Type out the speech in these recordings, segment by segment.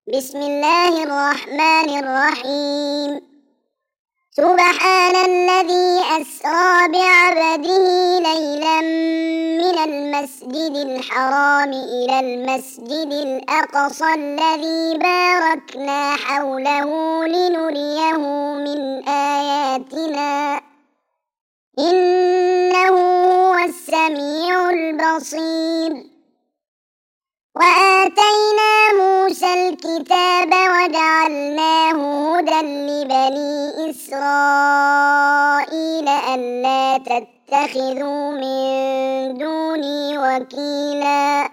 بسم الله الرحمن الرحيم. سبحان الذي أسرى بعبده ليلا من المسجد الحرام إلى المسجد الأقصى الذي باركنا حوله لنريه من آياتنا إنه هو السميع البصير. وآتينا موسى الكتاب وجعلناه هدى لبني إسرائيل ألا تتخذوا من دوني وكيلا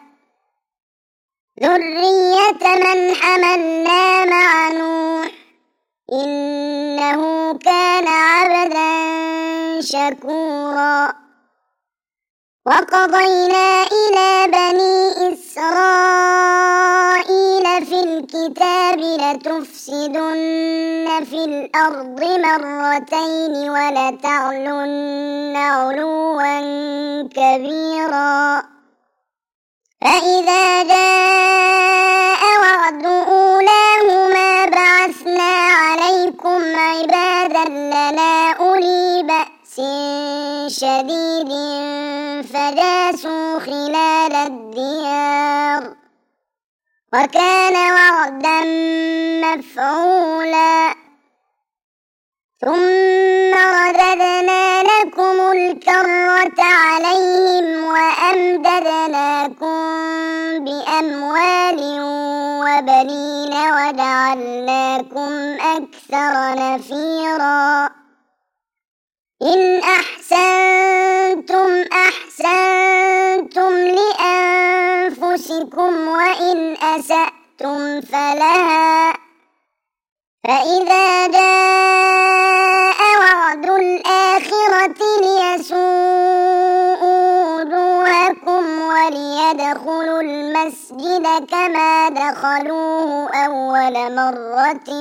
ذرية من حملنا مع نوح إنه كان عبدا شكورا. وقضينا إلى بني إسرائيل في الكتاب لتفسدن في الأرض مرتين ولتعلن علوا كبيرا. فإذا جاء وعد أولاهما بعثنا عليكم عبادا لنا أولي بأس شديد فجاسوا خلال الديار وكان وعدا مفعولا. ثم رددنا لكم الكرة عليهم وأمددناكم بأموال وبنين وجعلناكم أكثر نفيرا. إن أحسنتم لأنفسكم وإن أسأتم فلها. فإذا جاء وعد الآخرة ليسوءوا وجوهكم وليدخلوا المسجد كما دخلوه أول مرة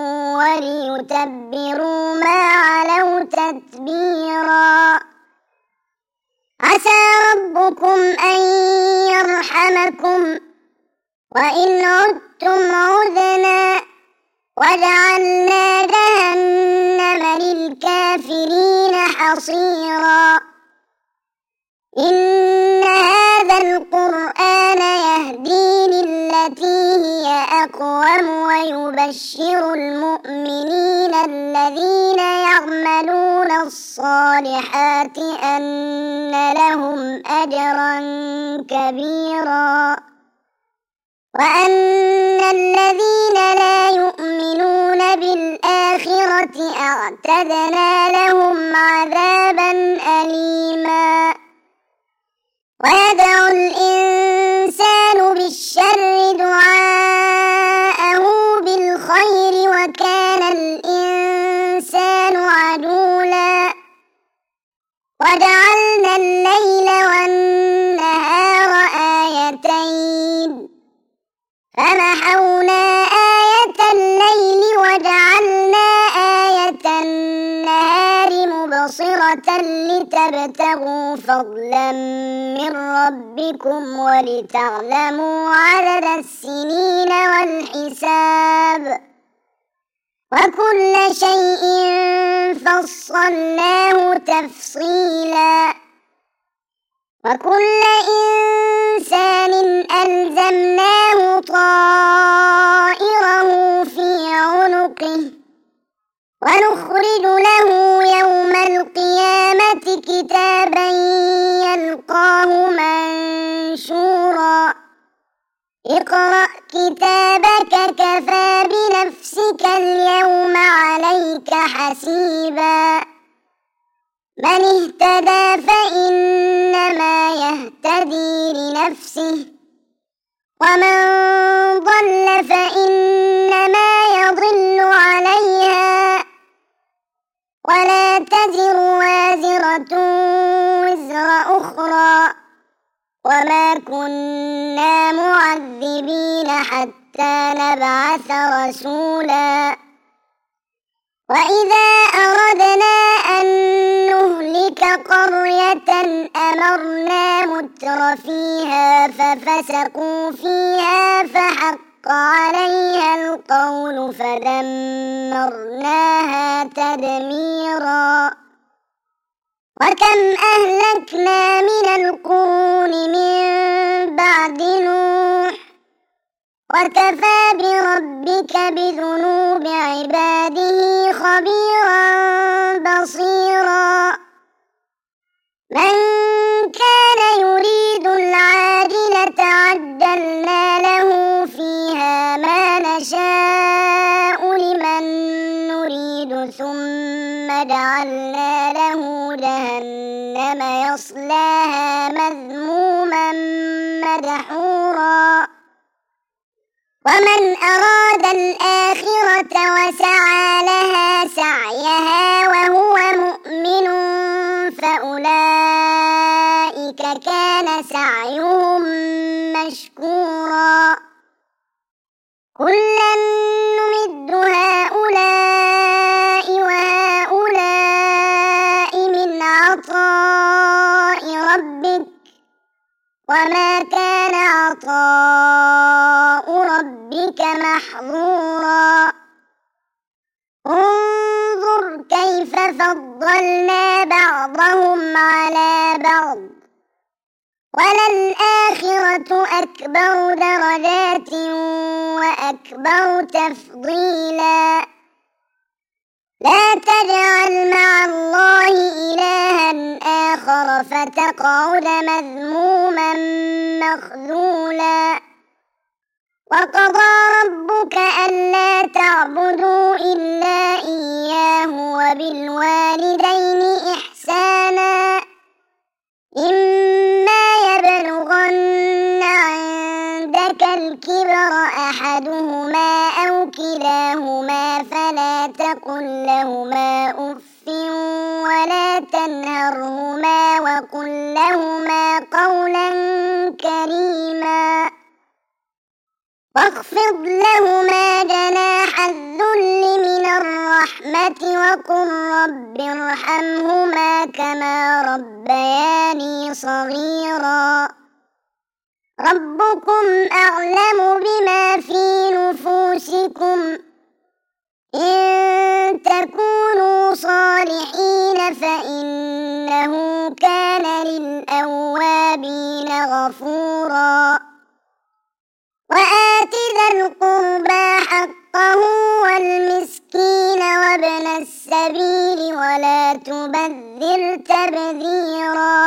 وليتبروا ما علوا تتبيرا. عسى ربكم أن يرحمكم وإن عدتم عدنا وجعلنا جهنم للكافرين حصيرا. إن هذا القرآن يهدي للتي هي أقوم ويبشر المؤمنين الذين يعملون الصالحات أن لهم أجرا كبيرا وأن الذين لا يؤمنون بالآخرة أعتدنا لهم عذابا أليما. ويدعو الإنسان بالشر دعاءه بالخير وكان الإنسان عجولا. وجعلنا الليل والنهار آيتين فمحونا آية الليل وجعلنا آية النهار مبصرة لتبتغوا فضلا من ربكم ولتعلموا عدد السنين والحساب وكل شيء فصلناه تفصيلا. وكل إنسان ألزمناه طائره في عنقه ونخرج له يوم القيامة كتابا يلقاه منشورا. اقرأ كتابك كفى بنفسك اليوم عليك حسيبا. من اهتدى فإنما يهتدي لنفسه ومن ضل فإنما يضل عليها ولا تزر وازرة وزر أخرى وما كنا معذبين حتى نبعث رسولا. وإذا أردنا أن نهلك قرية أمرنا متر فيها ففسقوا فيها فحق عليها القول فدمرناها تدميرا وكم أهلكنا من القرون من بعد نوح وكفى بربك بذنوب عباده خبيرا بصيرا من كان يريد العاجلة عجلنا له فيها ما نشاء لمن نريد ثم جعلنا له جهنم يصلاها مذموما مدحورا ومن أراد الآخرة وسعى لها سعيها وهو مؤمن فأولئك كان سعيهم مشكورا كلا نمد هؤلاء وهؤلاء من عطاء ربك وما كان عطاء ربك محظورا انظر كيف فضلنا بعضهم على بعض وللآخرة أكبر درجات وأكبر تفضيلا لا تجعل مع الله إلها آخر فتقعد مذموما مخذولا وقضى ربك ألا تعبدوا إلا إياه وبالوالدين إحسانا إما يبلغن عندك الكبر أحدهما أو كلاهما فلا تقل لهما أف ولا تنهرهما وقل لهما قولا كريما واخفض لهما جناح الذل من الرحمة وقل رب ارحمهما كما ربياني صغيرا ربكم أعلم بما في نفوسكم إن تكونوا صالحين فإنه كان للأوابين غفورا وآت ذا القربى حقه والمسكين وابن السبيل ولا تبذر تبذيرا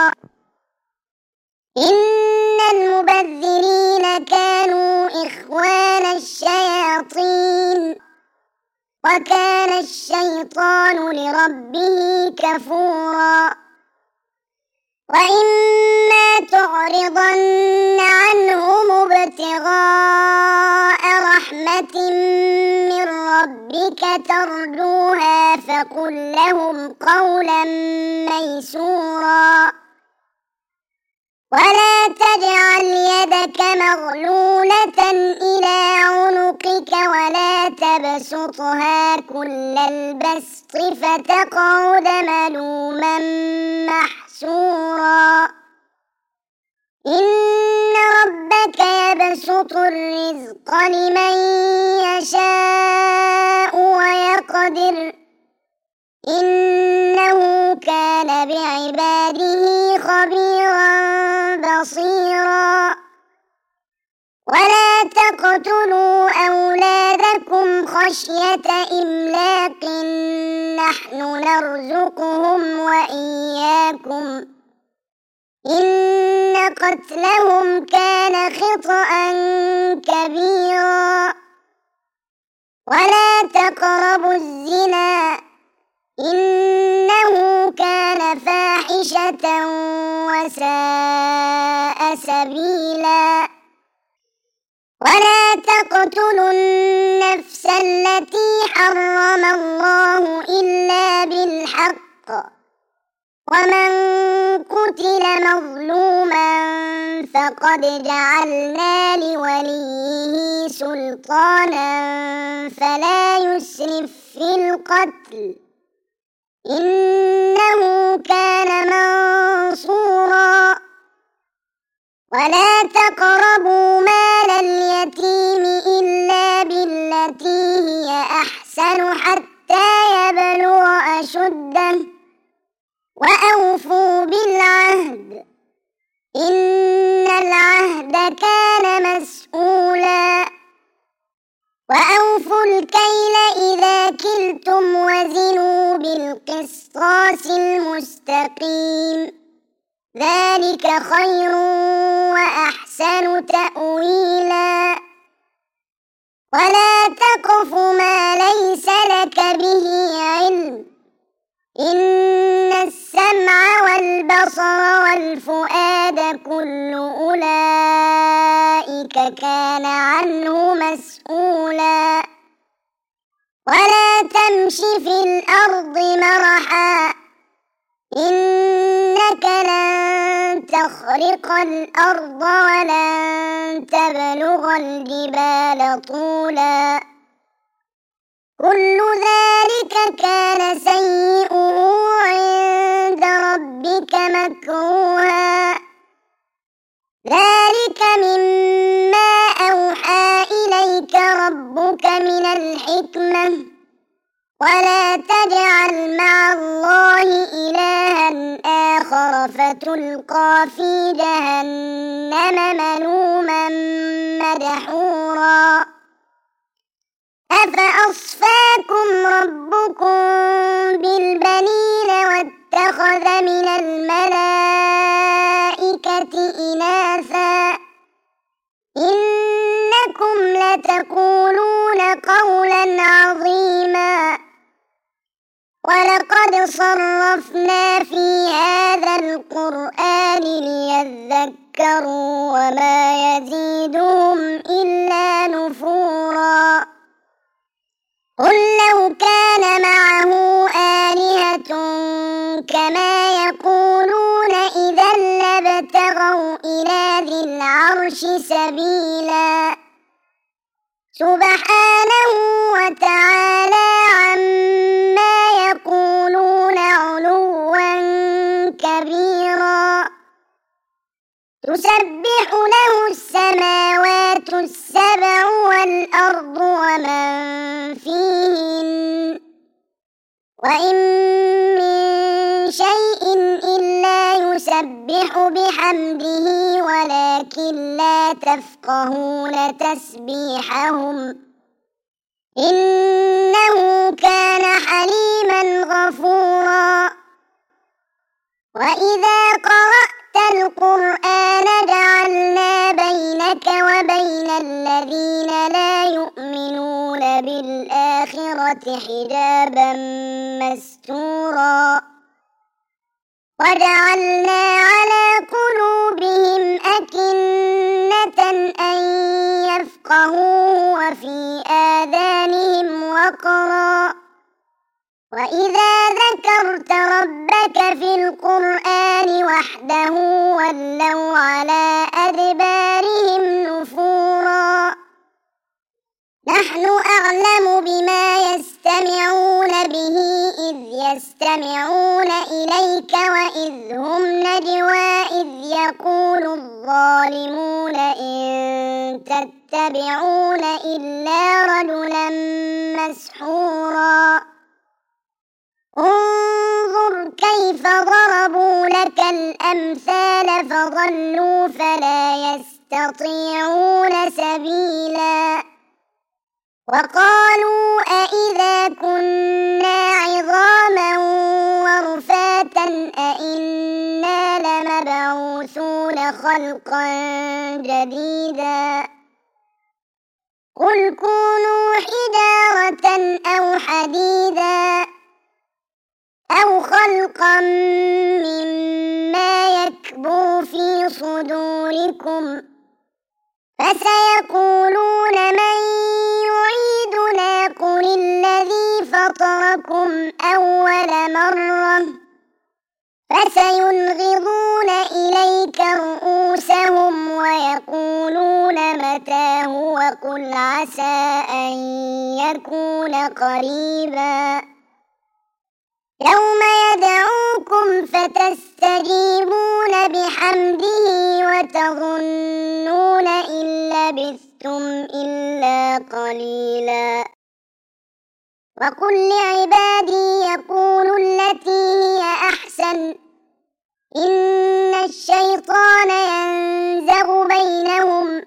إن المبذرين كانوا إخوان الشياطين وكان الشيطان لربه كفورا وإما تعرضن عنهم ابتغاء رحمة من ربك ترجوها فقل لهم قولا ميسورا ولا تجعل يدك مغلولة إلى عنقك ولا تبسطها كل البسط فتقعد ملوما محسورا إن ربك يبسط الرزق لمن يشاء ويقدر إنه كان بعباده خبيرا بصيرا ولا تقتلوا أولادكم خشية إملاق نحن نرزقهم وإياكم إن قتلهم كان خطأ كبيرا ولا تقربوا الزنا إنه كان فاحشة وساء سبيلا ولا تقتلوا النفس التي حرم الله إلا بالحق ومن قتل مظلوما فقد جعلنا لوليه سلطانا فلا يسرف في القتل إنه كان منصورا ولا تقربوا مال اليتيم إلا بالتي بالتي هي أحسن حتى يبلغ أشده وأوفوا بالعهد إن العهد كان مسؤولا وأوفوا الكيل إذا كلتم وزنوا بالقسطاس المستقيم ذلك خير وأحسن تأويلا ولا تقف ما ليس لك به علم إن السمع والبصر والفؤاد كل أولئك كان عنه مسؤولا ولا تمش في الأرض مرحا إنك لن تخرق الأرض ولن تبلغ الجبال طولا كل ذلك كان سيئه عند ربك مكروها ذلك مما أوحى إليك ربك من الحكمة ولا تجعل مع الله إلها آخر فتلقى في جهنم ملوما مدحورا أفأصفاكم ربكم بالبنين واتخذ من الملائكة إناثا إنكم لتقولون قولا عظيما ولقد صرفنا في هذا القرآن ليذكروا وما يزيدهم إلا نفورا قل لو كان معه آلهة كما يقولون إذا لابتغوا إلى ذي العرش سبيلا سبحانه وتعالى عما يقولون علوا كبيرا تسبح له السماوات السبع والأرض ومن فيهن وإن من شيء إلا يسبح بحمده ولكن لا تفقهون تسبيحهم إنه كان حليما غفورا وإذا قرأت القرآن جعلنا بينك وبين الذين لا يؤمنون بالآخرة حجابا مستورا وجعلنا على قلوبهم أكنة أن يفقهوه وفي آذانهم وقرا وإذا ذكرت ربك في القرآن وحده ولوا على أدبارهم نفورا نحن أعلم بما يستمعون به إذ يستمعون إليك وإذ هم نجوى إذ يقول الظالمون إن تتبعون إلا رجلا مسحورا انظر كيف ضربوا لك الأمثال فضلوا فلا يستطيعون سبيلا وقالوا أإذا كنا عظاما ورفاتا أإنا لمبعوثون خلقا جديدا قل كونوا حجارة أو حديدا أو خلقا مما يكبر في صدوركم فسيقولون من يعيدنا قل الذي فطركم أول مرة فسينغضون إليك رؤوسهم ويقولون متى هو قل عسى أن يكون قريبا يوم يدعوكم فتستجيبون بحمده وتظنون إن لبثتم أنتم إلا قليلا وقل لعبادي يقولوا التي هي أحسن إن الشيطان ينزغ بينهم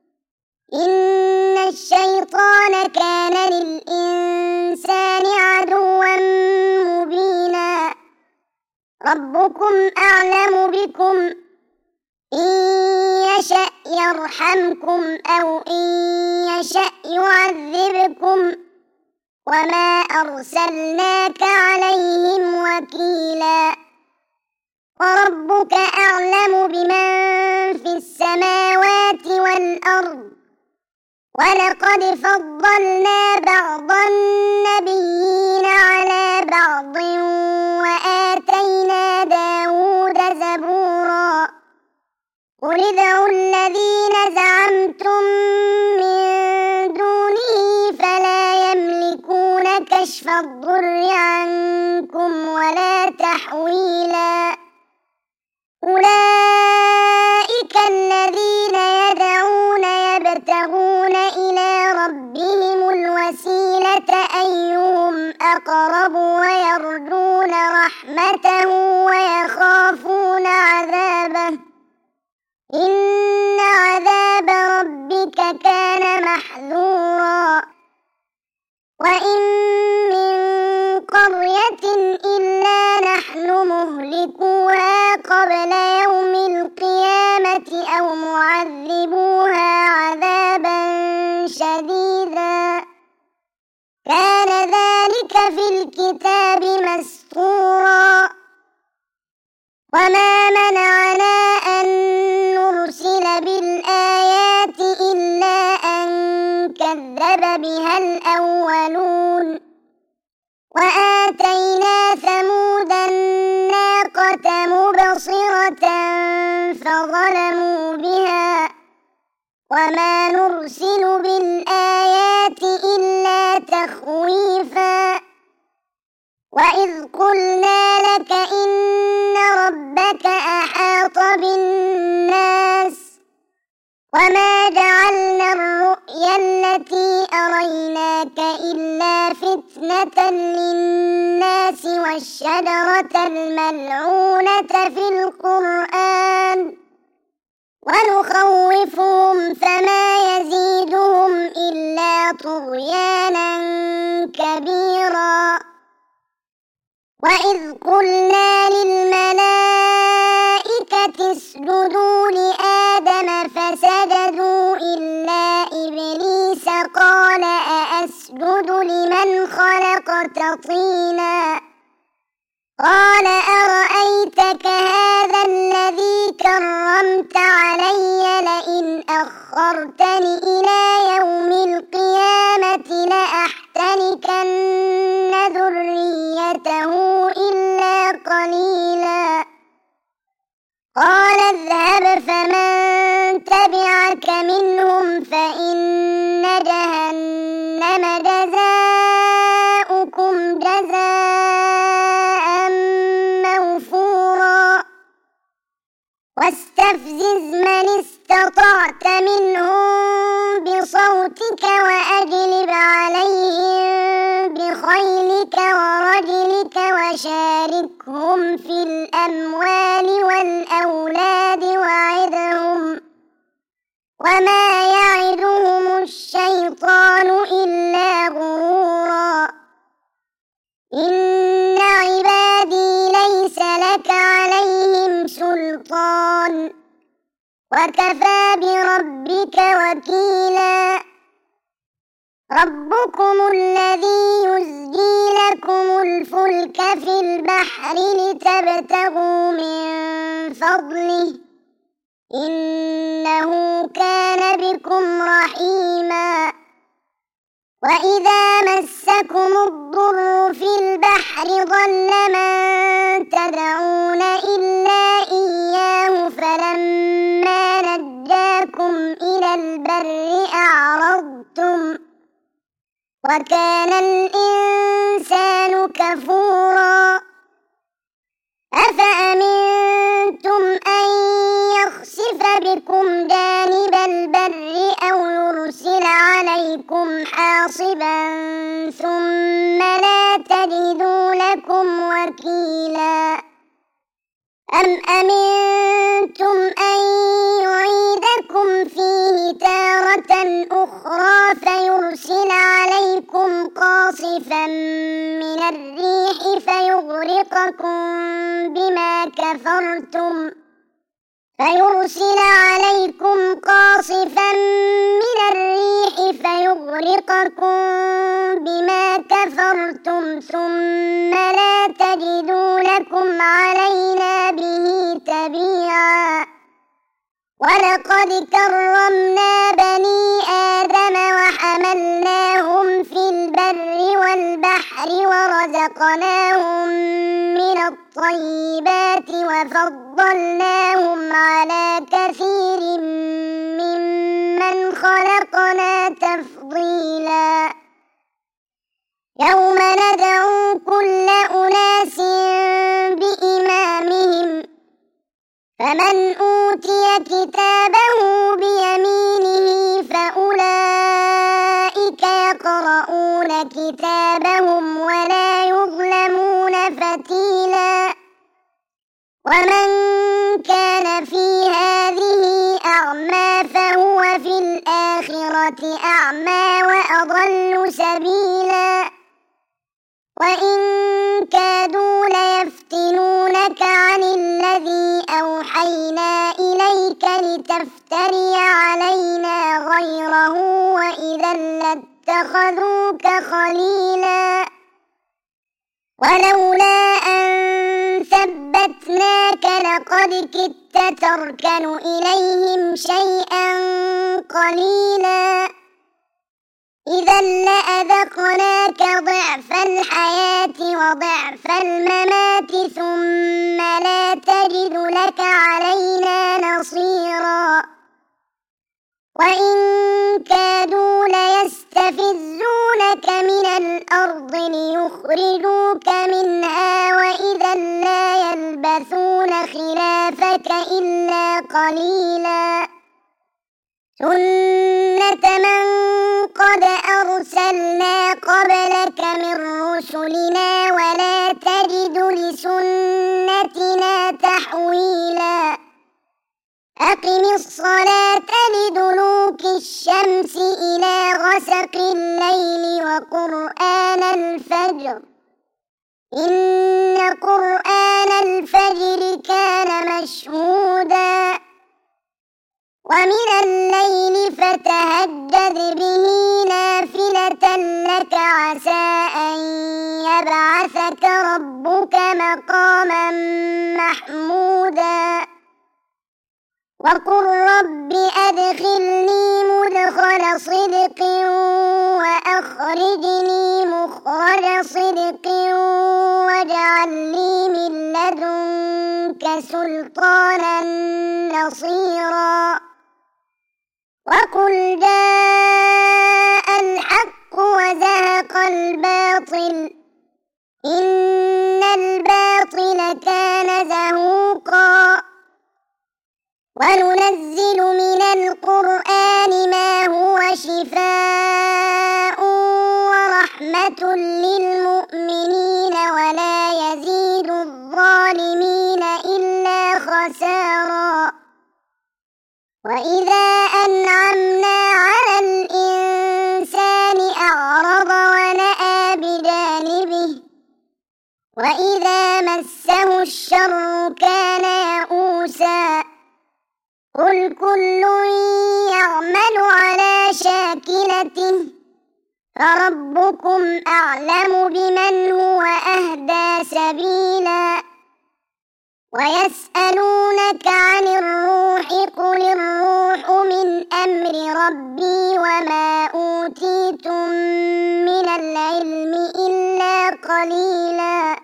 إن الشيطان كان للإنسان عدوا مبينا ربكم أعلم بكم إن يشأ يرحمكم أو إن يشأ يعذبكم وما أرسلناك عليهم وكيلا وربك أعلم بمن في السماوات والأرض ولقد فضلنا بعض النبيين على بعض وآتينا داود زبورا قل ادعوا الذين زعمتم من دونه فلا يملكون كشف الضر عنكم ولا تحويلا أولئك الذين يدعون يبتغون إلى ربهم الوسيلة أيهم أقرب ويرجون رحمته ويخافون عذابه إن عذاب ربك كان محذورا وإن من قرية إلا نحن مهلكوها قبل يوم القيامة أو معذبوها عذابا شديدا كان ذلك في الكتاب مسطورا وما منعنا أن نرسل بالآيات إلا أن كذب بها الأولون وآتينا ثمود الناقة مبصرة فظلموا بها وما نرسل بالآيات إلا تخويفا وإذ قلنا لك إن ربك أحاط بالناس وما جعلنا الرؤيا التي أريناك إلا فتنة للناس والشجرة الملعونة في القرآن ونخوفهم فما يزيدهم إلا طغيانا كبيرا وإذ قلنا للملائكة اسجدوا لآدم فسجدوا إلا إبليس قال أأسجد لمن خلقت طينا قال أرأيتك هذا الذي كرمت علي لئن أخرتني إلى يوم القيامة لأحتركن ذريته إلا قليلا قال اذهب فمن تبعك منهم فإن جهنم جزاؤكم جزاء موفورا واستفزز من استطعت منهم بصوتك وأجلب عليهم بخيلك ورجلك وشاركهم في الأموال والأولاد وعدهم وما يعدهم الشيطان إلا غرورا إن عبادي ليس لك عليهم سلطان وكفى بربك وكيلا ربكم الذي يزجي لكم الفلك في البحر لتبتغوا من فضله إنه كان بكم رحيما وإذا مسكم الضر في البحر ضل من تدعون إلا إياه فلما نجاكم إلى البر أعرضتم وكان الإنسان كفورا أفأمنتم أن يخسف بكم جانب البر أو يرسل عليكم حاصبا ثم لا تجدوا لكم وكيلا أم أمنتم أن يعيدكم فيه تارة أخرى فيرسل عليكم قاصفا من الريح فيغرقكم بما كفرتم ثم لا تجدوا لكم علينا به تبيعا ولقد كرمنا بني آدم وحملناهم في البر والبحر ورزقناهم من الطيبات وفضلناهم على كثير ممن خلقنا تفضيلا يوم ندعو كل أناس بإمامهم فمن أوتي كتابه بيمينه فأولئك يقرؤون كتابهم ولا يظلمون فتيلا ومن كان في هذه أعمى فهو في الآخرة أعمى وأضل سبيلا وإن كادوا ليفتنونك عن الذي أوحينا إليك لتفتري علينا غيره وإذا لاتخذوك خليلا ولولا أن ثبتناك لقد كدت تركن إليهم شيئا قليلا إذا لأذقناك ضعف الحياة وضعف الممات ثم لا تجد لك علينا نصيرا وإن كادوا ليستفزونك من الأرض ليخرجوك منها وإذا لا يلبثون خلافك إلا قليلا سنة من قد أرسلنا قبلك من رسلنا ولا تجد لسنتنا تحويلا أقم الصلاة لدلوك الشمس إلى غسق الليل وقرآن الفجر إن قرآن الفجر كان مشهودا ومن الليل فتهجد به نافلة لك عسى أن يبعثك ربك مقاما محمودا وقل رب أدخلني مدخل صدق وأخرجني مخرج صدق واجعل لي من لدنك سلطانا نصيرا وقل جاء الحق وزهق الباطل إن الباطل كان زهوقا وننزل من القرآن ما هو شفاء ورحمة للمؤمنين ولا يزيد الظالمين إلا خسارا وإذا أنعمنا على الإنسان أعرض ونأى بجانبه وإذا مسه الشر كان يئوسا قل كل يعمل على شاكلته فربكم أعلم بمن هو أهدى سبيلا ويسألونك عن الروح قل الروح من أمر ربي وما أوتيتم من العلم إلا قليلا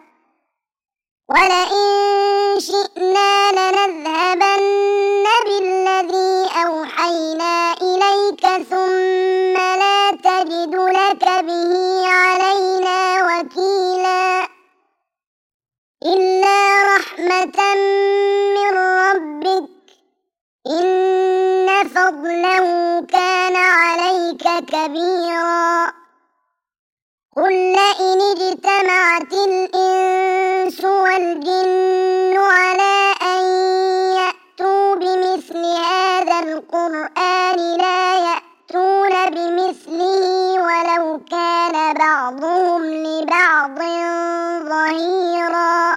ولئن شئنا لنذهبن بالذي أوحينا إليك ثم لا تجد لك به علينا وكيلا إلا رحمة من ربك فضله كان عليك كبيرا قل لئن اجتمعت الإنس والجن على أن يأتوا بمثل هذا القرآن لا يأتون بمثله ولو كان بعضهم لبعض ظهيرا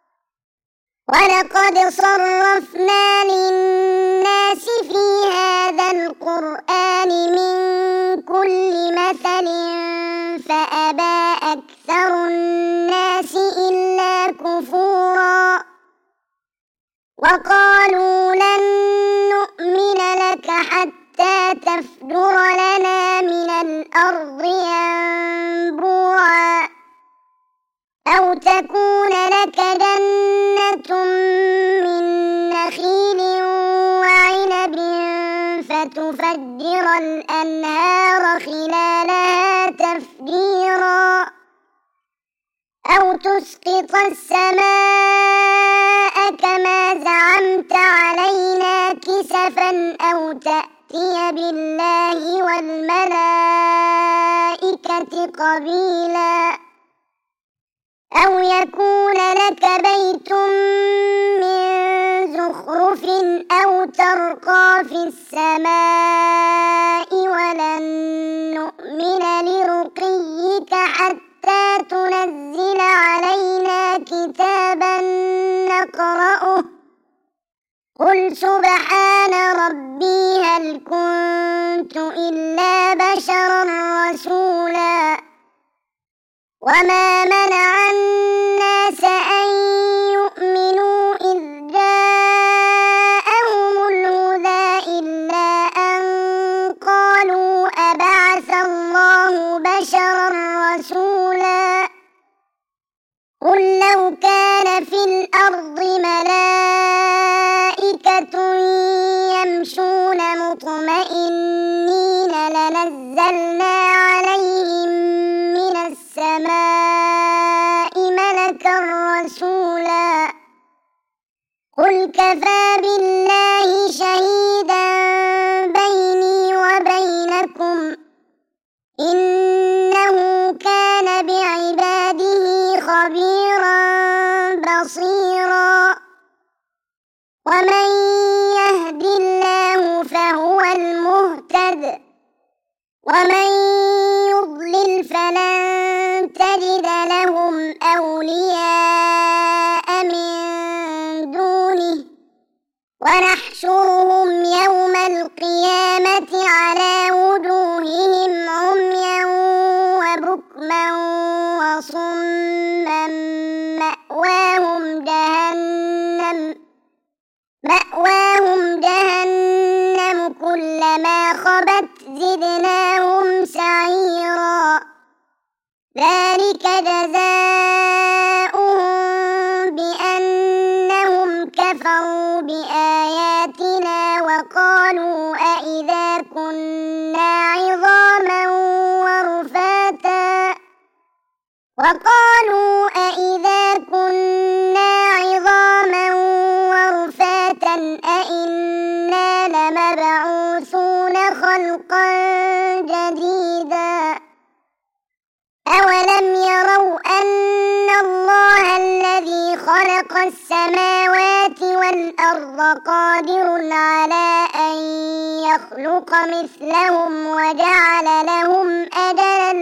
ولقد صرفنا للناس في هذا القرآن من كل مثل فأبى أكثر الناس إلا كفورا وقالوا لن نؤمن لك حتى تفجر لنا من الأرض ينبوعا أو تكون لك جنة من نخيل وعنب فتفجر الأنهار خلالها تفجيرا أو تسقط السماء كما زعمت علينا كسفا أو تأتي بالله والملائكة قبيلا أو يكون لك بيت من زخرف أو ترقى في السماء ولن نؤمن لرقيك حتى تنزل علينا كتابا نقرأه قل سبحان ربي هل كنت إلا بشرا رسولا وما منع الناس أن يؤمنوا إذ جاءهم الهدى إلا أن قالوا أبعث الله بشرا رسولا قل لو كان في الأرض ملائكة يمشون مطمئنين لنزلنا عليهم من السماء ملكا رسولا قل كفى بالله شهيدا بيني وبينكم إنه كان بعباده خبيرا بصيرا ومن يهد الله فهو المهتد ومن يضلل فلن تجد لهم أولياء من دونه ونحشرهم يوم القيامة على وجوههم عميا وبكما وصما مأواهم جهنم كلما خبت زدناهم سعيرا ذلك جزاؤهم بأنهم كفروا بآياتنا وقالوا أإذا كنا عظاما ورفاتا أإنا لمبعوثون خلقا جديدا أولم يروا أن الله الذي خلق السماوات والأرض قادر على أن يخلق مثلهم وجعل لهم أجلا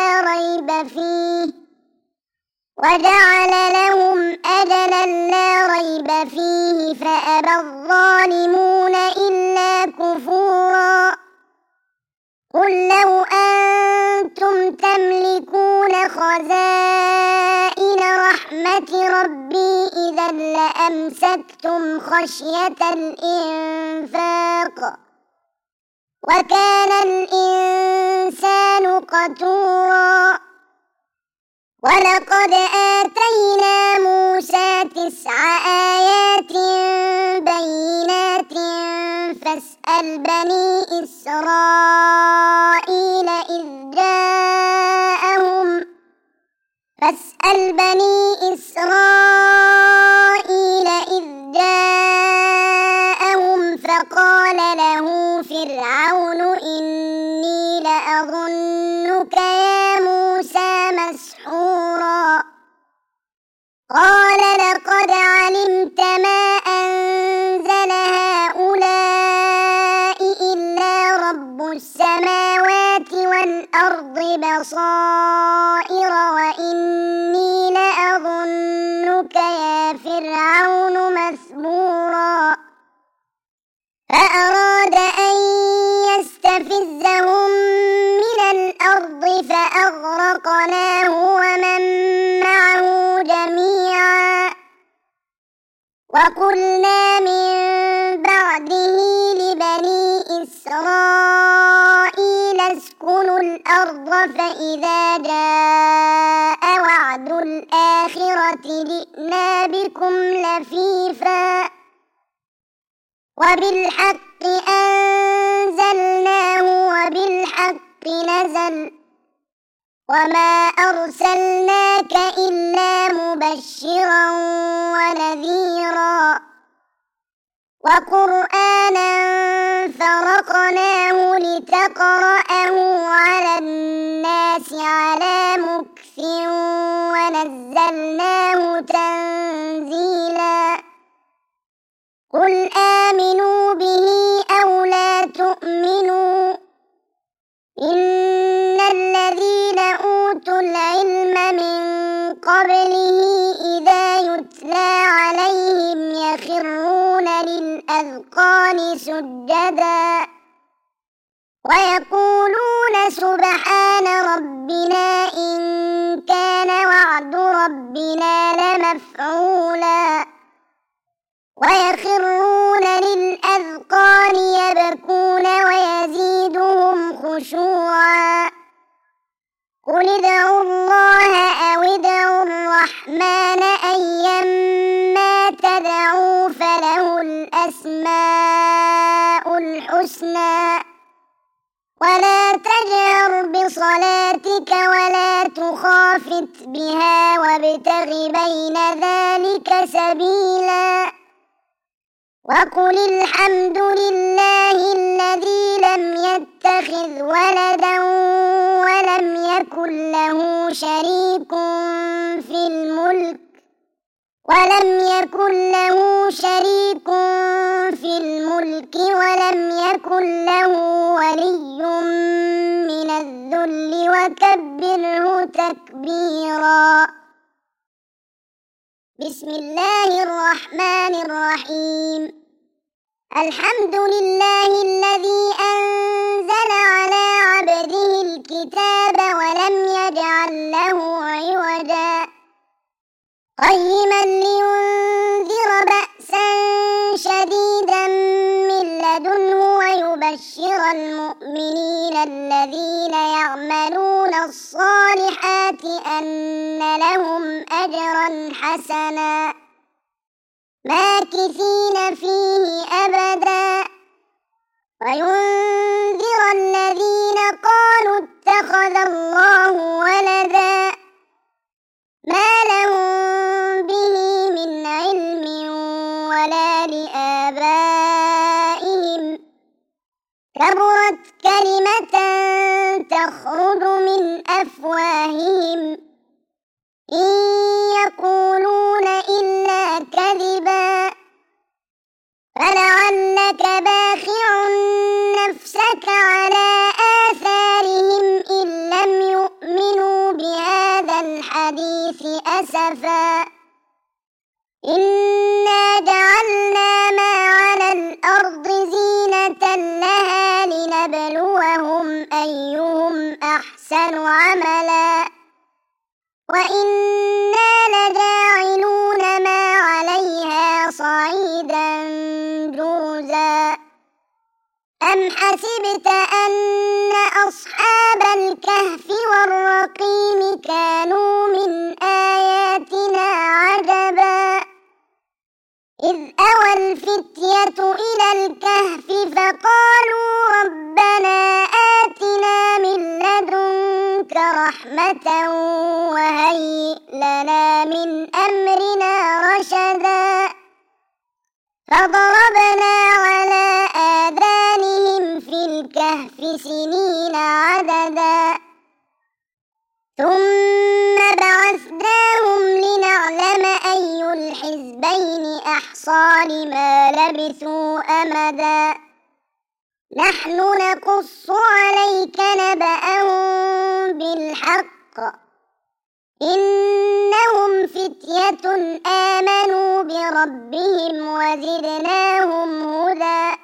لا ريب فيه فأبى الظالمون إلا كفورا قل لو أنتم تملكون خزائن رحمة ربي إذا لأمسكتم خشية الإنفاق وكان الإنسان قتورا ولقد آتينا موسى 9 آيات بينات فاسأل بني إسرائيل إذ جاءهم فقال له فرعون الأرض بصائر وإني لأظنك يا فرعون مثبورا فأراد أن يستفزهم من الأرض فأغرقناه ومن معه جميعا وقلنا من بعده لبني إسرائيل اسكنوا الأرض فإذا جاء وعد الآخرة جئنا بكم لفيفا وبالحق أنزلناه وبالحق نزل وما أرسلناك إلا مبشرا ونذيرا وقرآنا فرقناه لتقرأه على الناس على مكث ونزلناه تنزيلا قل آمنوا به أو لا تؤمنوا إن الذين أوتوا العلم من قبله إذا يتلى عليهم يخرون للأذقان سجدا ويقولون سبحان ربنا إن كان وعد ربنا لمفعولا ويخرون للأذقان يبكون ويزيدهم خشوعا قل ادعوا الله أو ادعوا الرحمن أيما تدعوا فله الأسماء الحسنى ولا تجهر بصلاتك ولا تخافت بها وابتغ بين ذلك سبيلا وقل الحمد لله الذي لم يتخذ ولدا ولم يكن له شريك في الملك ولم يكن له ولي من الذل وكبره تكبيرا بسم الله الرحمن الرحيم الحمد لله الذي أنزل على عبده الكتاب ولم يجعل له عوجا قيما لينذر بأسا شديدا من لدنه ويبشر المؤمنين الذين يعملون الصالحات أن لهم أجرا حسنا ماكثين فيه أبدا وينذر الذين قالوا اتخذ الله ولدا ما لهم به من علم ولا لآبائهم كبرت كلمة تخرج من أفواههم إن يقولون إلا كذبا فلعلك باخع نفسك على آثارهم إن لم يؤمنوا بهذا الحديث أسفا إنا جعلنا ما على الأرض زينة لها لنبلوهم أيهم أحسن عملا وإنا لجاعلون ما عليها صعيدا جرزا أم حسبت أن أصحاب الكهف والرقيم كانوا من آياتنا عجبا إذ أوى الفتية إلى الكهف فقالوا ربنا آتنا من لدنك رحمة وهيئ لنا من أمرنا رشدا فضربنا على آذانهم في الكهف سنين عددا ثم بعثناهم لنعلم أي الحزبين أحصى لما لبثوا أمدا نحن نقص عليك نبأهم بالحق إنهم فتية آمنوا بربهم وزدناهم هدى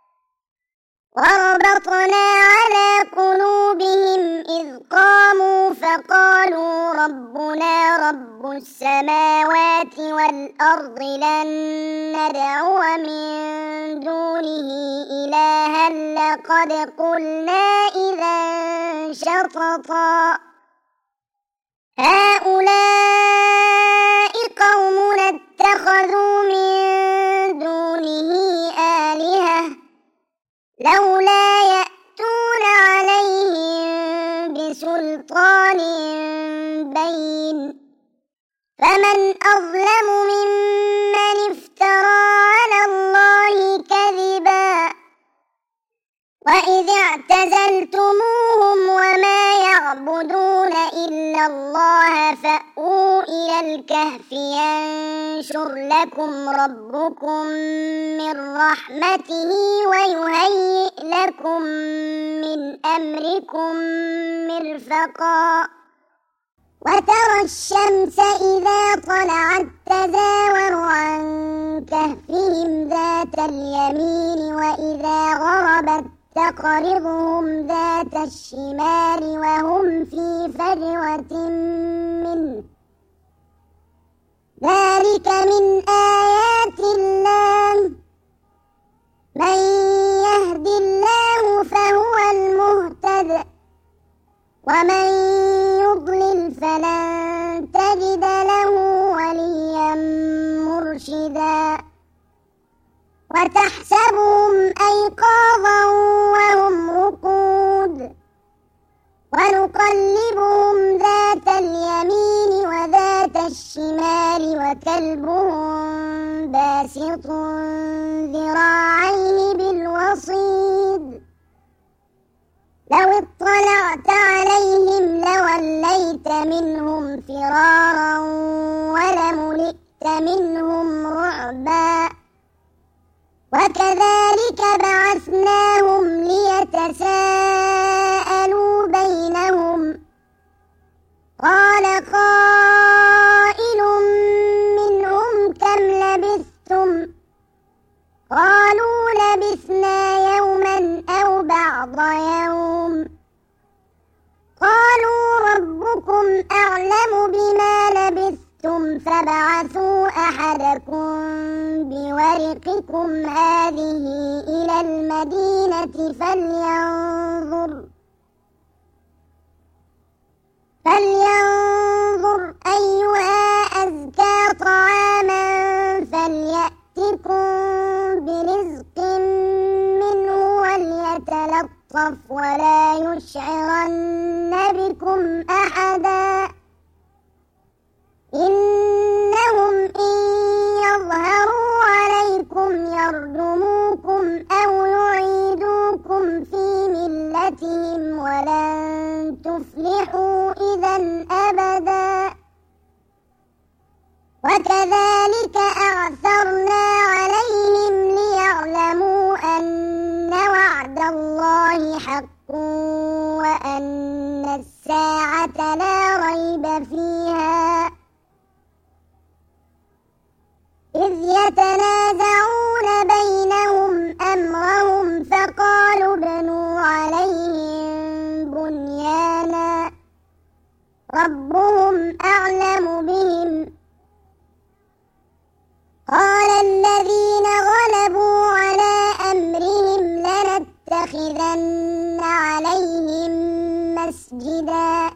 وربطنا على قلوبهم إذ قاموا فقالوا ربنا رب السماوات والأرض لن ندعو من دونه إلها لقد قلنا إذا شططا هؤلاء قومنا اتخذوا من دونه آلهة لولا يأتون عليهم بسلطان بين فمن أظلم ممن افترى على الله كذبا وإذ اعتزلتموهم وما يعبدون إلا الله فأووا إلى الكهف ينشر لكم ربكم من رحمته ويهيئ لكم من أمركم مرفقا وترى الشمس إذا طلعت تزاور عن كهفهم ذات اليمين وإذا غربت تقرضهم ذات الشمال وهم في فجوة منه ذلك من آيات الله من يهد الله فهو المهتد ومن يضلل فلن تجد له وليا مرشدا وتحسبهم أيقاظا وهم رقود ونقلبهم ذات اليمين وذات الشمال وكلبهم باسط ذراعيه بالوصيد لو اطلعت عليهم لوليت منهم فرارا ولملئت منهم رعبا وكذلك بعثناهم ليتساءلوا بينهم قال قائل منهم كم لبثتم قالوا لبثنا يوما أو بعض يوم قالوا ربكم أعلم بما لبثتم فابعثوا أحدكم بورقكم هذه إلى المدينة فلينظر أيها أزكى طعاما فليأتكم برزق منه وليتلطف ولا يشعرن بكم أحدا إنهم إن يظهروا عليكم يرجموكم أو يعيدوكم في ملتهم ولن تفلحوا إذا أبدا وكذلك أعثرنا عليهم ليعلموا أن وعد الله حق وأن الساعة لا ريب فيها إذ يتنازعون بينهم أمرهم فقالوا ابنوا عليهم بنيانا ربهم أعلم بهم قال الذين غلبوا على أمرهم لنتخذن عليهم مسجدا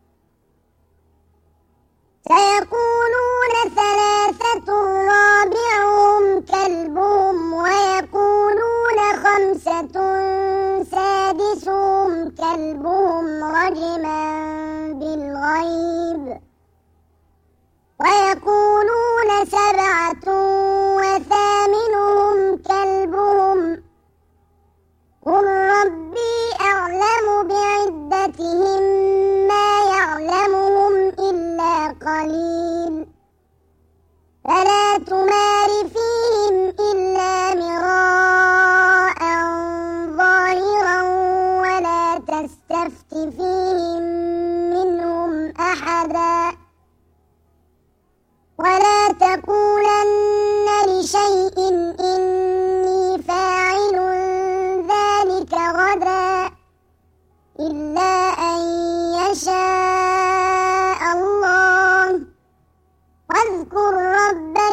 سيقولون ثلاثة رابعهم كلبهم ويقولون خمسة سادسهم كلبهم رجما بالغيب ويقولون سبعة وثامنهم كلبهم قل ربي أعلم بعدتهم ما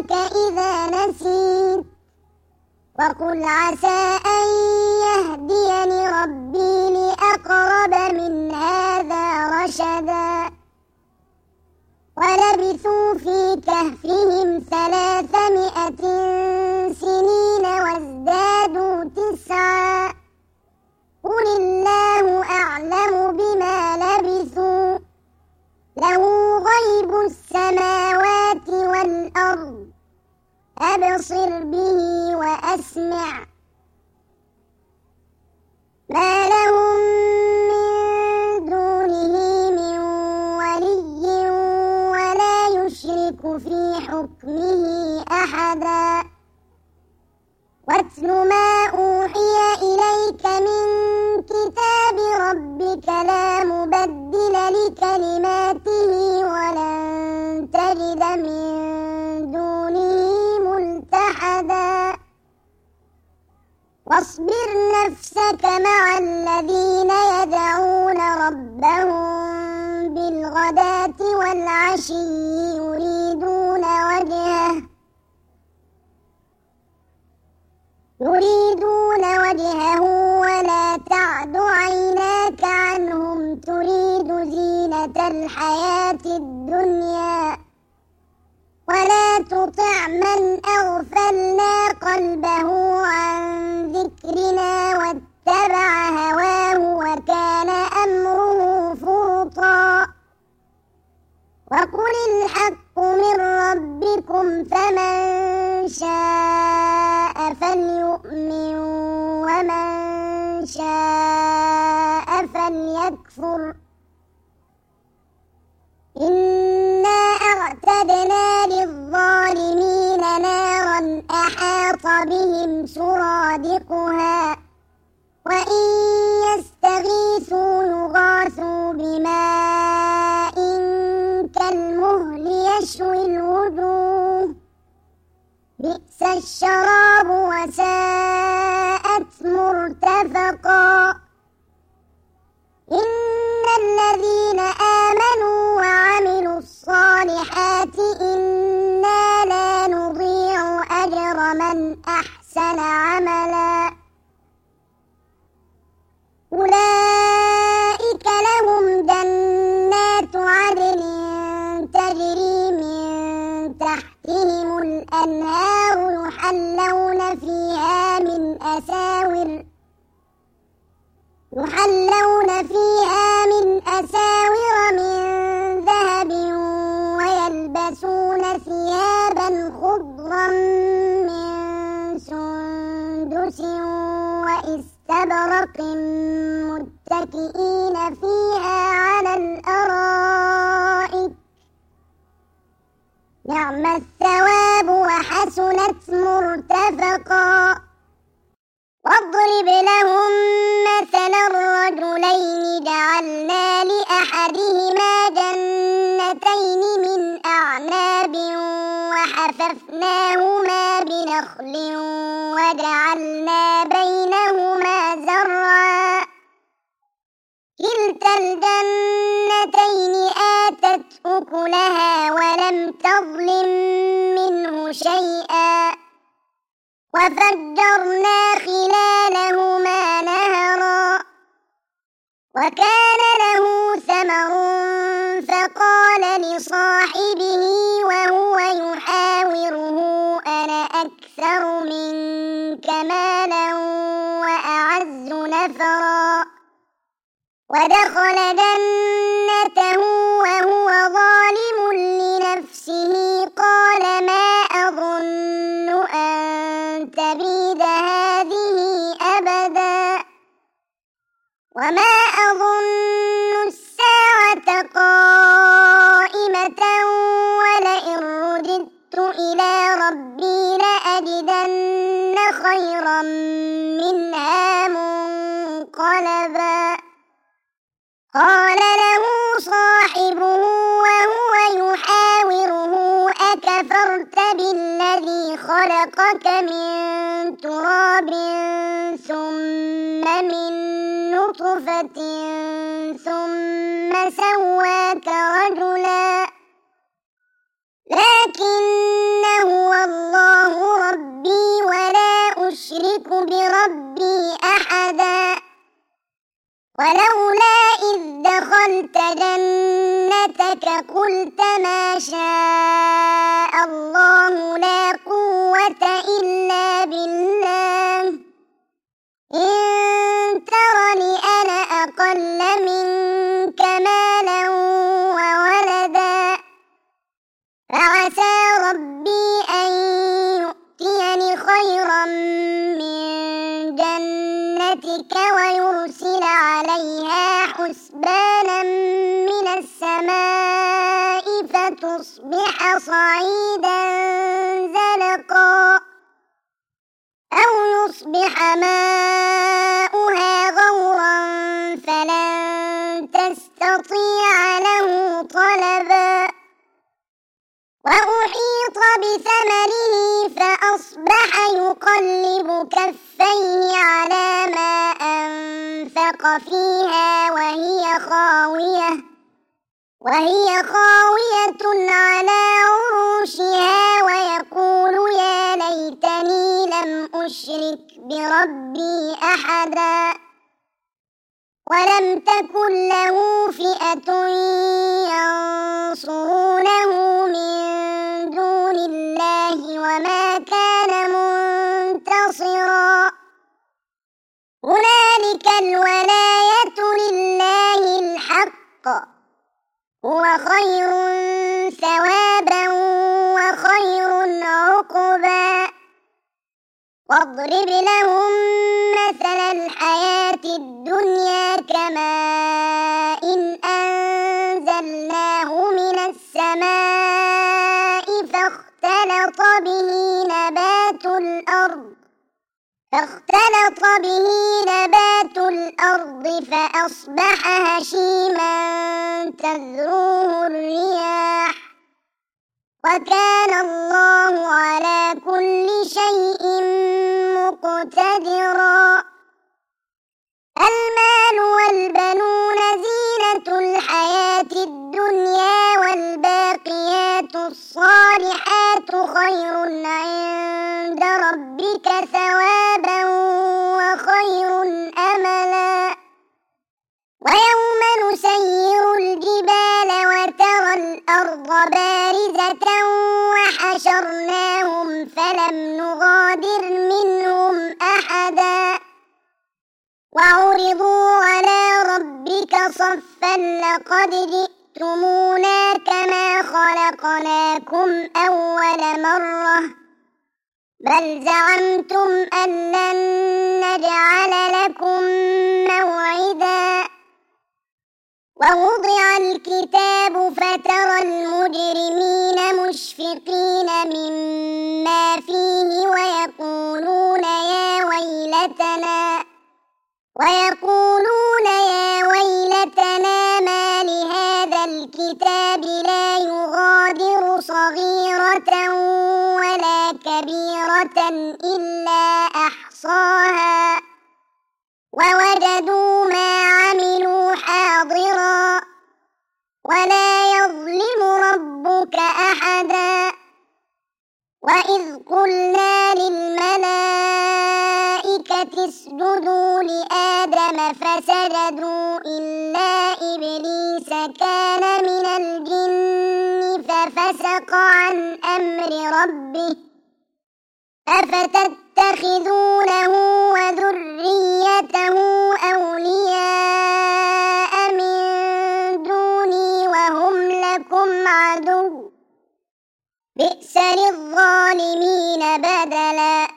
ربك إذا نسيت وقل عسى أن يهديني ربي لأقرب من هذا رشدا ولبثوا في كهفهم 300 سنين وازدادوا 9 قل الله أعلم بما لبثوا له غيب السماوات والأرض أبصر به وأسمع ما لهم من دونه من ولي ولا يشرك في حكمه أحدا واتل ما أوحي إليك من كتاب ربك لا مبدل لكلماته ولن تجد من دونه ملتحدا واصبر نفسك مع الذين يدعون ربهم بالغداة والعشي يريدون وجهه ولا تعد عيناك عنهم تريد زينة الحياة الدنيا ولا تطع من أغفلنا قلبه عن ذكرنا واتبع هواه وكان أمره فرطا وقل الحق من ربكم فمن شاء فليؤمن ومن شاء فليكفر إنا أعتدنا للظالمين نارا أحاط بهم سرادقها وإن يستغيثوا يغاثوا بماء كالمهل يشوي الوجوه بئس الشراب وساءت مرتفقا إن الذين آمنوا وعملوا الصالحات إنا لا نضيع أجر من أحسن عملا أولئك لهم جنات عدن تجري من تحتهم الأنهار يحلون فيها من أساور من ذهب ويلبسون ثيابا خضرا من سندس وإستبرق متكئين فيها على الأرائك نعم الثواب وحسنت مرتفقا واضرب لهم مثلا الرجلين جعلنا لأحدهما جنتين من أعناب وحففناهما بنخل وجعلنا بينهما زرعا كلتا الجنتين آتت أكلها ولم تظلم منه شيئا وفجرنا خلالهما نهرا وكان له ثمر فقال لصاحبه وهو يحاوره أنا أكثر منك مالا وأعز نفرا ودخل جنته وهو ظالم لنفسه قال ما أظن أن تبيد هذه أبدا وما أظن الساعة قائمة ولئن رددت إلى ربي لأجدن خيرا منها منقلبا قال له صاحبه وهو يحاوره أكفرت بالذي خلقك من تراب ثم من نطفة ثم سواك رجلا لكن هو أشرك بربي أحدا ولولا إذ دخلت جنتك قلت ما شاء الله لا قوة إلا بالله إن ترني أنا أقل منك مالا وولدا فعسى ربي أن يؤتيني خيرا من جنتك ويرسل عليها حسبانا من السماء فتصبح صعيدا زلقا أو يصبح ماؤها غورا فلن تستطيع له طلبا وأحيط بثمره فأصبح يقلب كفيه على ما أنفق فيها وهي خاوية على عروشها ويقول يا ليتني لم أشرك بربي أحدا ولم تكن له فئة ينصرونه من دون الله وما كان منتصرا هنالك الولاية لله الحق هو خير ثوابا وخير عقبا واضرب لهم مثل الحياة الدنيا كماء أنزلناه من السماء فاختلط به نبات الأرض فأصبح هشيما تذروه الرياح وكان الله على كل شيء مقتدرا المال والبنون زينة الحياة الدنيا والباقيات الصالحات خير عند ربك ثوابا وخير أملا ويوم نسير الجبال وترى الأرض بارزة وحشرناهم فلم نغادر منهم أحدا وعرضوا على ربك صفا لقد جئتمونا كما خلقناكم أول مرة بل زعمتم أن لن نجعل لكم موعدا ووضع الكتاب فترى المجرمين مشفقين مما فيه ويقولون يا ويلتنا ما لهذا الكتاب لا يغادر صغيرة ولا كبيرة إلا أحصاها ووجدوا ما عملوا حاضرا ولا يظلم ربك أحدا وإذ قلنا للملائكة اسجدوا لآدم فسجدوا إلا إبليس كان من الجن ففسق عن أمر ربه أفتتخذونه وذريته أولياء من دوني وهم لكم عدو بئس للظالمين بدلا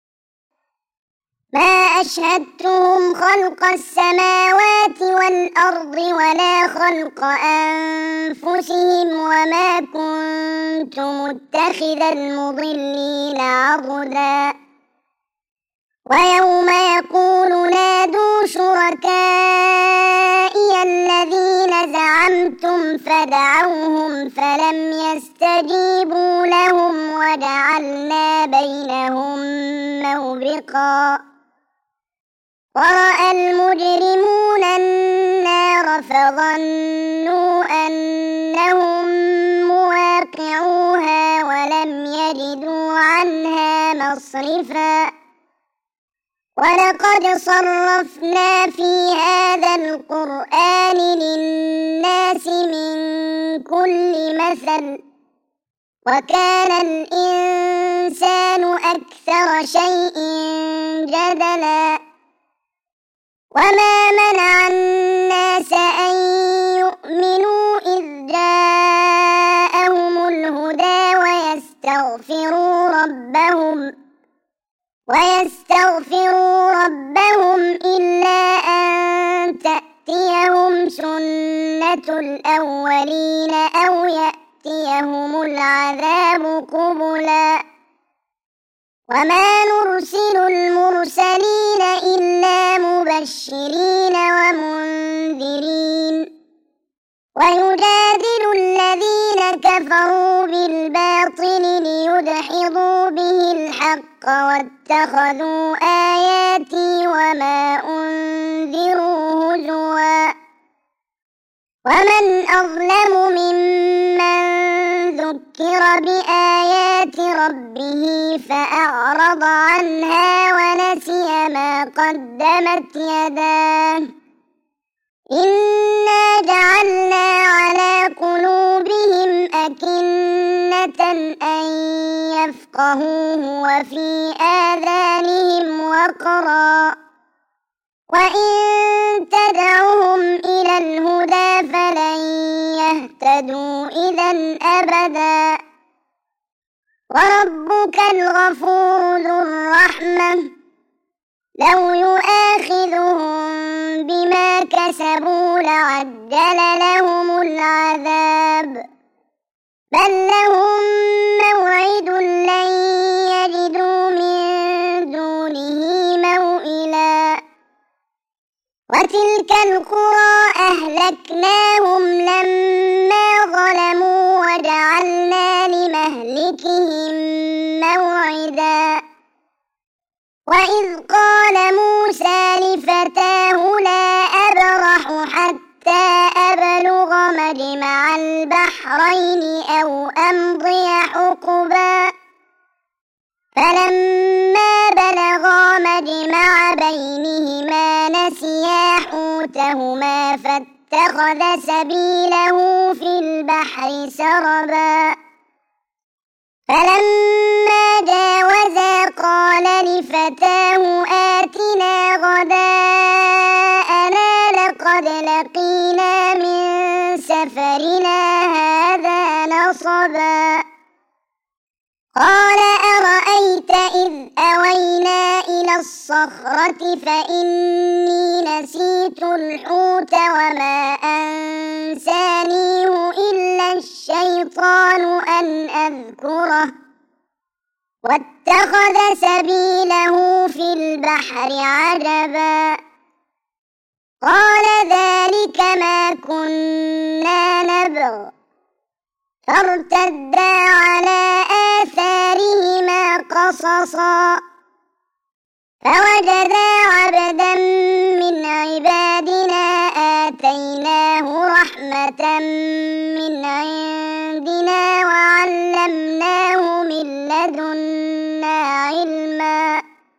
ما أشهدتهم خلق السماوات والأرض ولا خلق أنفسهم وما كنت متخذ المضلين عضدا ويوم يقول نادوا شركائي الذين زعمتم فدعوهم فلم يستجيبوا لهم وجعلنا بينهم موبقا ورأى المجرمون النار فظنوا أنهم مواقعوها ولم يجدوا عنها مصرفا ولقد صرفنا في هذا القرآن للناس من كل مثل وكان الإنسان أكثر شيء جدلا وما منع الناس أن يؤمنوا إذ جاءهم الهدى ويستغفروا ربهم إلا أن تأتيهم سنة الأولين أو يأتيهم العذاب قبلا وما نرسل المرسلين إلا مبشرين ومنذرين ويجادل الذين كفروا بالباطل ليدحضوا به الحق واتخذوا آياتي وما أنذروا هزوا ومن أظلم ممن ذكر بآيات ربه فأعرض عنها ونسي ما قدمت يداه إنا جعلنا على قلوبهم أكنة أن يفقهوه وفي آذانهم وقرا وإن تدعهم إلى الهدى فلن يهتدوا إذا أبدا وربك الغفور ذو الرحمة لو يؤاخذهم بما كسبوا لعجل لهم العذاب بل لهم موعد لن يجدوا من دونه موئلا وتلك القرى أهلكناهم لما ظلموا وجعلنا لمهلكهم موعدا وإذ قال موسى لفتاه لا أبرح حتى أبلغ مجمع البحرين أو أمضي حقبا فلما بلغا مجمع بينهما نسيا حوتهما فاتخذ سبيله في البحر سربا فلما جاوزا قال لفتاه آتنا غداءنا لقد لقينا من سفرنا هذا نصبا قال أرأيت إذ أوينا إلى الصخرة فإني نسيت الحوت وما أنسانيه إلا الشيطان أن أذكره واتخذ سبيله في البحر عجبا قال ذلك ما كنا نبغ فارتدا على آثارهما قصصا فوجدا عبدا من عبادنا آتيناه رحمة من عندنا وعلمناه من لدنا علما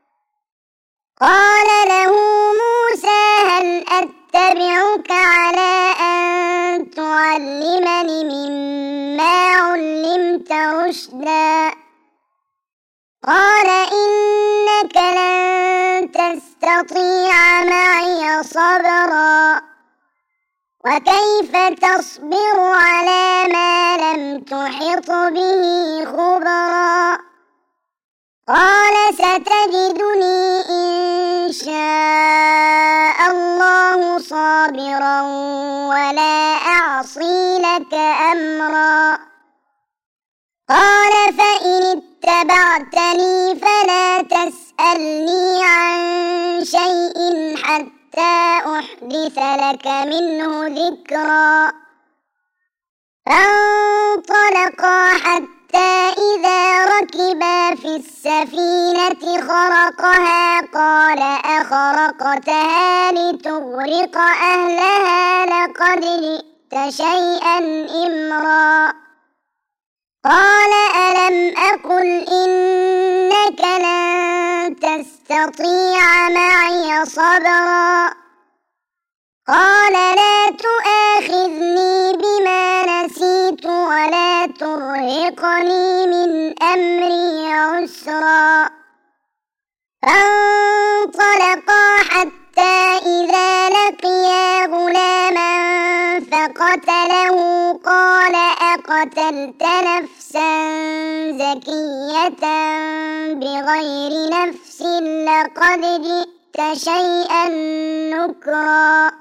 قال له موسى هل أتبعك على أن تعلمني مما علمت رشدا قال إنك لن تستطيع معي صبرا وكيف تصبر على ما لم تحط به خبرا قال ستجدني إن شاء الله صابرا ولا أعصي لك أمرا قال فإن اتبعتني فلا تسألني عن شيء حتى أحدث لك منه ذكرا فانطلقا حتى إذا ركبا في السفينة خرقها قال أخرقتها لتغرق أهلها لقد جئت شيئا إمرا قال ألم أقل إنك لن تستطيع تستطيع معي صبرا قال لا تؤاخذني بما نسيت ولا ترهقني من أمري عسرا فانطلقا حتى إذا لقيا غلاما فقتله قال أقتلت نفسا زكية بغير نفس لقد جئت شيئا نكرا